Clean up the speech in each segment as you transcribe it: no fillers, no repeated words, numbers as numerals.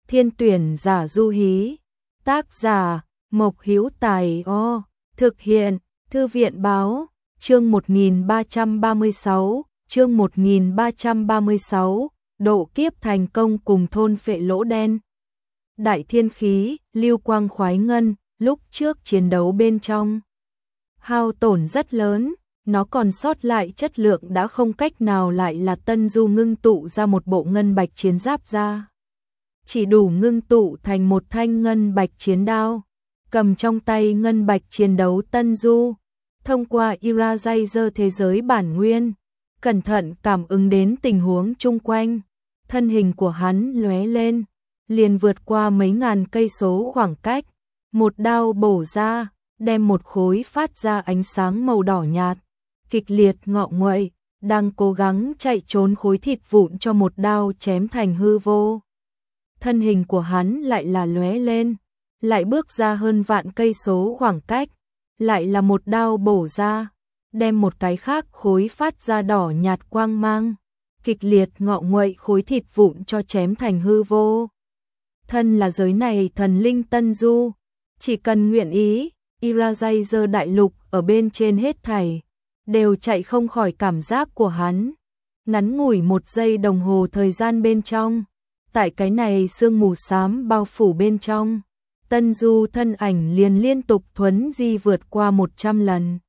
Thiên tuyển giả Du Hí. Tác giả Mộc Hữu Tài. Thực hiện Thư viện báo. Chương 1336. Chương 1336. Độ kiếp thành công cùng thôn phệ lỗ đen. Đại thiên khí, lưu quang khoái ngân, lúc trước chiến đấu bên trong hao tổn rất lớn, nó còn sót lại chất lượng đã không cách nào lại là Tân Du ngưng tụ ra một bộ ngân bạch chiến giáp ra. Chỉ đủ ngưng tụ thành một thanh ngân bạch chiến đao, cầm trong tay ngân bạch chiến đấu Tân Du, thông qua Eraser thế giới bản nguyên, cẩn thận cảm ứng đến tình huống chung quanh, thân hình của hắn lóe lên, liền vượt qua mấy ngàn cây số khoảng cách, một đao bổ ra, đem một khối phát ra ánh sáng màu đỏ nhạt, kịch liệt ngọ nguậy, đang cố gắng chạy trốn khối thịt vụn cho một đao chém thành hư vô. Thân hình của hắn lại là lóe lên, lại bước ra hơn vạn cây số khoảng cách, lại là một đao bổ ra, đem một cái khác khối phát ra đỏ nhạt quang mang, kịch liệt ngọ nguậy khối thịt vụn cho chém thành hư vô. Thân là giới này thần linh Tân Du, chỉ cần nguyện ý, Eraser đại lục ở bên trên hết thảy đều chạy không khỏi cảm giác của hắn. Ngắn ngủi 1 giây đồng hồ thời gian bên trong, tại cái này sương mù xám bao phủ bên trong, Tân Du thân ảnh liền liên tục thuấn di vượt qua 100 lần.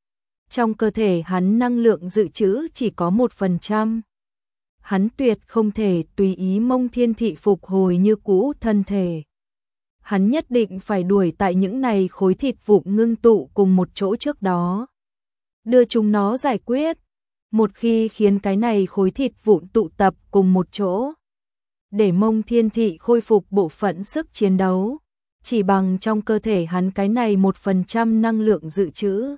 Trong cơ thể hắn năng lượng dự trữ chỉ có 1%. Hắn tuyệt không thể tùy ý Mông Thiên Thị phục hồi như cũ thân thể. Hắn nhất định phải đuổi tại những này khối thịt vụn ngưng tụ cùng một chỗ trước đó, đưa chúng nó giải quyết. Một khi khiến cái này khối thịt vụn tụ tập cùng một chỗ, để Mông Thiên Thị khôi phục bộ phận sức chiến đấu, chỉ bằng trong cơ thể hắn cái này 1% năng lượng dự trữ,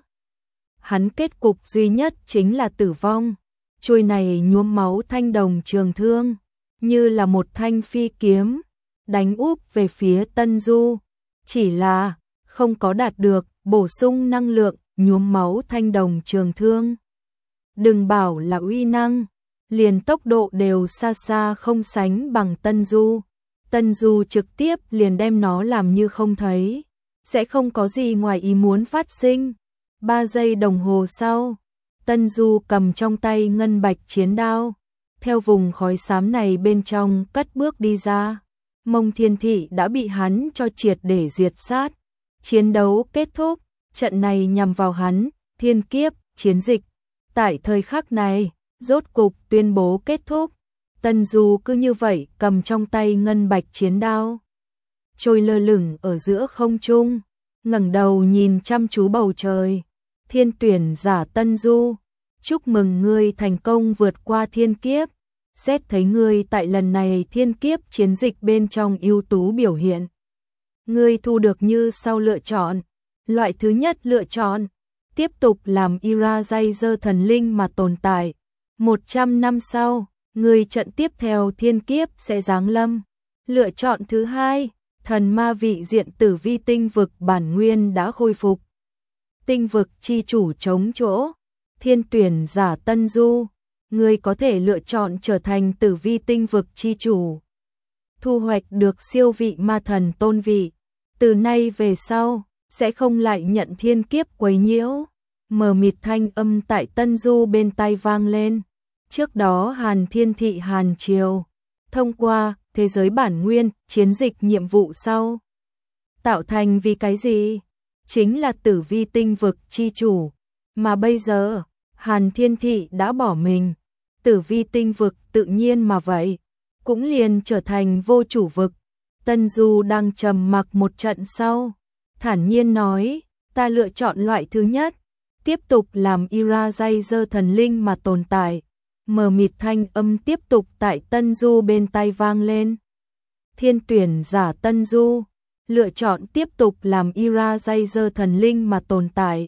hắn kết cục duy nhất chính là tử vong. Chuôi này nhuốm máu thanh đồng trường thương, như là một thanh phi kiếm, đánh úp về phía Tân Du, chỉ là không có đạt được bổ sung năng lượng nhuốm máu thanh đồng trường thương. Đừng bảo là uy năng, liền tốc độ đều xa xa không sánh bằng Tân Du. Tân Du trực tiếp liền đem nó làm như không thấy, sẽ không có gì ngoài ý muốn phát sinh. 3 giây đồng hồ sau, Tân Du cầm trong tay ngân bạch chiến đao, theo vùng khói xám này bên trong cất bước đi ra. Mông Thiên Thị đã bị hắn cho triệt để diệt sát. Chiến đấu kết thúc, trận này nhằm vào hắn, thiên kiếp, chiến dịch. Tại thời khắc này, rốt cục tuyên bố kết thúc. Tân Du cứ như vậy cầm trong tay ngân bạch chiến đao, trôi lơ lửng ở giữa không trung, ngẩng đầu nhìn chăm chú bầu trời. Thiên tuyển giả Tân Du, chúc mừng ngươi thành công vượt qua thiên kiếp. Xét thấy ngươi tại lần này thiên kiếp chiến dịch bên trong ưu tú biểu hiện, ngươi thu được như sau lựa chọn. Loại thứ nhất lựa chọn, tiếp tục làm Eraser thần linh mà tồn tại. 100 năm sau, ngươi trận tiếp theo thiên kiếp sẽ giáng lâm. Lựa chọn thứ hai, thần ma vị diện tử vi tinh vực bản nguyên đã khôi phục. Tinh vực chi chủ chống chỗ. Thiên tuyển giả Tân Du, ngươi có thể lựa chọn trở thành tử vi tinh vực chi chủ, thu hoạch được siêu vị ma thần tôn vị. Từ nay về sau, sẽ không lại nhận thiên kiếp quấy nhiễu. Mờ mịt thanh âm tại Tân Du bên tai vang lên. Trước đó Hàn Thiên Thị Hàn Triều, thông qua thế giới bản nguyên, chiến dịch nhiệm vụ sau, tạo thành vì cái gì? Chính là tử vi tinh vực chi chủ. Mà bây giờ, Hàn Thiên Thị đã bỏ mình, tử vi tinh vực tự nhiên mà vậy, cũng liền trở thành vô chủ vực. Tân Du đang trầm mặc một trận sau, thản nhiên nói, ta lựa chọn loại thứ nhất, tiếp tục làm Eraser thần linh mà tồn tại. Mờ mịt thanh âm tiếp tục tại Tân Du bên tai vang lên. Thiên tuyển giả Tân Du, lựa chọn tiếp tục làm Eraser thần linh mà tồn tại.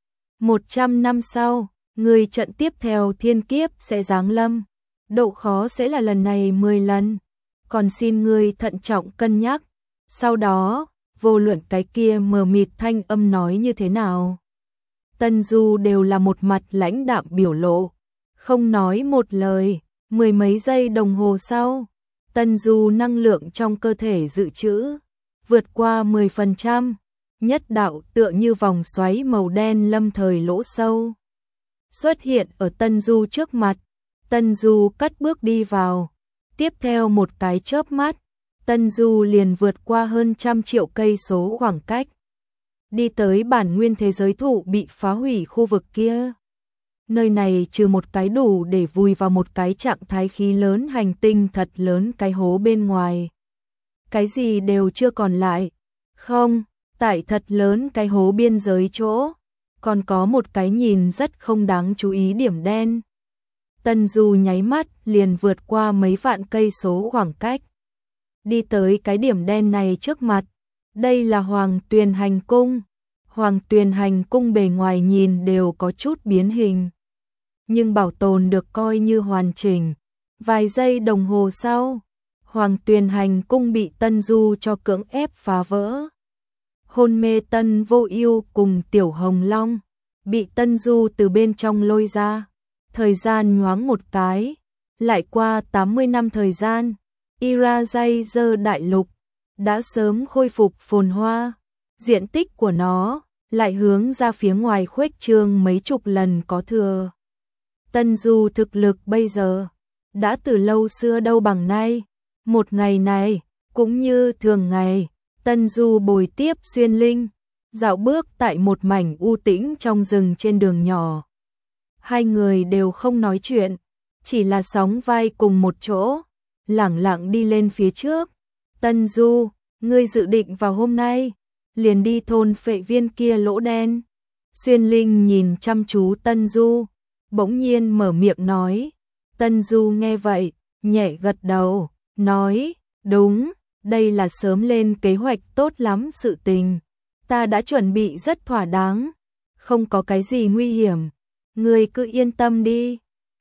100 năm sau, người trận tiếp theo thiên kiếp sẽ giáng lâm. Độ khó sẽ là lần này 10 lần. Còn xin ngươi thận trọng cân nhắc. Sau đó, vô luận cái kia mờ mịt thanh âm nói như thế nào, Tân Du đều là một mặt lãnh đạm biểu lộ, không nói một lời. 10 mấy giây đồng hồ sau, Tân Du năng lượng trong cơ thể dự trữ vượt qua 10%, nhất đạo tựa như vòng xoáy màu đen lâm thời lỗ sâu xuất hiện ở Tân Du trước mặt. Tân Du cất bước đi vào, tiếp theo một cái chớp mắt, Tân Du liền vượt qua hơn 100 triệu cây số khoảng cách, đi tới bản nguyên thế giới thụ bị phá hủy khu vực kia. Nơi này trừ một cái đủ để vùi vào một cái trạng thái khí lớn hành tinh thật lớn cái hố bên ngoài. Cái gì đều chưa còn lại. Không, tại thật lớn cái hố biên giới chỗ, còn có một cái nhìn rất không đáng chú ý điểm đen. Tân Du nháy mắt liền vượt qua mấy vạn cây số khoảng cách, đi tới cái điểm đen này trước mặt. Đây là Hoàng Tuyền Hành Cung. Hoàng Tuyền Hành Cung bề ngoài nhìn đều có chút biến hình, nhưng bảo tồn được coi như hoàn chỉnh. Vài giây đồng hồ sau, Hoàng Tuyền Hành Cung bị Tân Du cho cưỡng ép phá vỡ. Hôn mê Tân Vô Ưu cùng Tiểu Hồng Long bị Tân Du từ bên trong lôi ra. Thời gian nhoáng một cái, lại qua 80 năm thời gian, Irajazer đại lục đã sớm khôi phục phồn hoa, diện tích của nó lại hướng ra phía ngoài khuếch trương mấy chục lần có thừa. Tân Du thực lực bây giờ đã từ lâu xưa đâu bằng nay. Một ngày này, cũng như thường ngày, Tân Du bồi tiếp Xuyên Linh, dạo bước tại một mảnh u tĩnh trong rừng trên đường nhỏ. Hai người đều không nói chuyện, chỉ là sóng vai cùng một chỗ, lẳng lặng đi lên phía trước. Tân Du, ngươi dự định vào hôm nay liền đi thôn phệ viên kia lỗ đen? Xuyên Linh nhìn chăm chú Tân Du, bỗng nhiên mở miệng nói. Tân Du nghe vậy, nhẹ gật đầu, nói, đúng, đây là sớm lên kế hoạch tốt lắm sự tình. Ta đã chuẩn bị rất thỏa đáng, không có cái gì nguy hiểm, ngươi cứ yên tâm đi.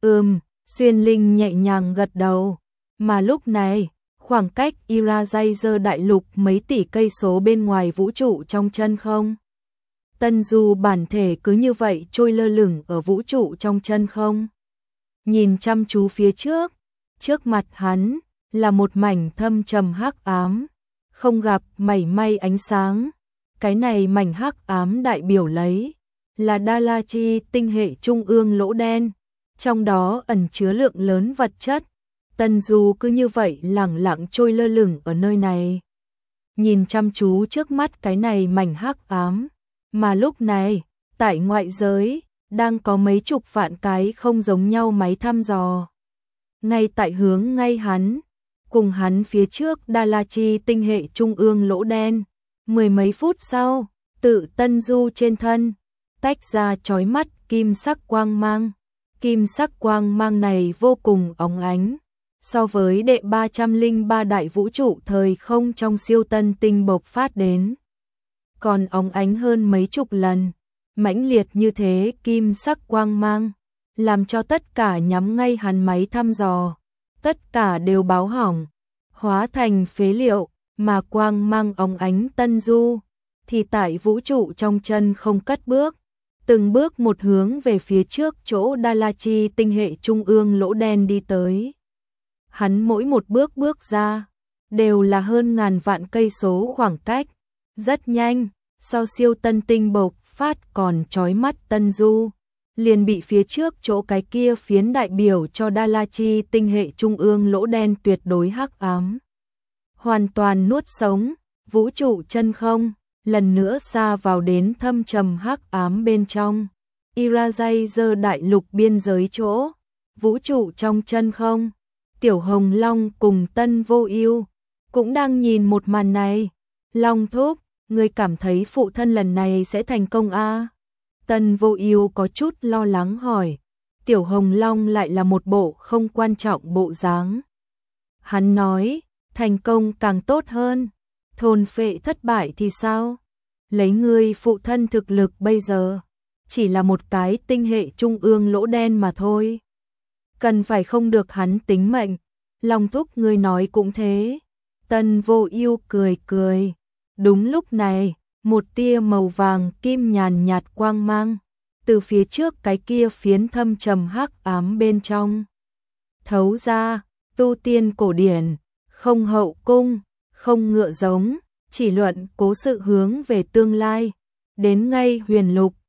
Xuyên Linh nhẹ nhàng gật đầu, mà lúc này, khoảng cách Irajazer đại lục mấy tỷ cây số bên ngoài vũ trụ trong chân không. Tân Du bản thể cứ như vậy trôi lơ lửng ở vũ trụ trong chân không. Nhìn chăm chú phía trước, trước mặt hắn là một mảnh thâm trầm hắc ám, không gặp mảy may ánh sáng. Cái này mảnh hắc ám đại biểu lấy là Dalachi tinh hệ trung ương lỗ đen, trong đó ẩn chứa lượng lớn vật chất. Tân Du cứ như vậy lẳng lặng trôi lơ lửng ở nơi này, nhìn chăm chú trước mắt cái này mảnh hắc ám. Mà lúc này, tại ngoại giới, đang có mấy chục vạn cái không giống nhau máy thăm dò. Ngay tại hướng ngay hắn, cùng hắn phía trước Dalachi tinh hệ trung ương lỗ đen. Mười mấy phút sau, tự Tân Du trên thân tách ra chói mắt kim sắc quang mang. Kim sắc quang mang này vô cùng óng ánh, so với đệ 303 đại vũ trụ thời không trong siêu tân tinh bộc phát đến còn óng ánh hơn mấy chục lần. Mãnh liệt như thế kim sắc quang mang, làm cho tất cả nhắm ngay hắn máy thăm dò, tất cả đều báo hỏng, hóa thành phế liệu. Mà quang mang óng ánh Tân Du thì tại vũ trụ trong chân không cất bước, từng bước một hướng về phía trước chỗ Dalachi tinh hệ trung ương lỗ đen đi tới. Hắn mỗi một bước bước ra đều là hơn ngàn vạn cây số khoảng cách, rất nhanh. Sau siêu tân tinh bộc phát còn chói mắt Tân Du liền bị phía trước chỗ cái kia phiến đại biểu cho Dalachi tinh hệ trung ương lỗ đen tuyệt đối hắc ám hoàn toàn nuốt sống. Vũ trụ chân không lần nữa xa vào đến thâm trầm hắc ám bên trong. Irajazer đại lục biên giới chỗ, vũ trụ trong chân không, Tiểu Hồng Long cùng Tân Vô Ưu cũng đang nhìn một màn này. Long thúc, ngươi cảm thấy phụ thân lần này sẽ thành công a? Tân Vô Ưu có chút lo lắng hỏi. Tiểu Hồng Long lại là một bộ không quan trọng bộ dáng. Hắn nói, thành công càng tốt hơn, thôn phệ thất bại thì sao? Lấy ngươi phụ thân thực lực bây giờ, chỉ là một cái tinh hệ trung ương lỗ đen mà thôi. Cần phải không được hắn tính mệnh. Long thúc ngươi nói cũng thế. Tân Vô Ưu cười cười. Đúng lúc này, một tia màu vàng kim nhàn nhạt quang mang từ phía trước cái kia phiến thâm trầm hắc ám bên trong thấu ra. Tu tiên cổ điển, không hậu cung, không ngựa giống, chỉ luận cố sự hướng về tương lai. Đến ngay Huyền Lục,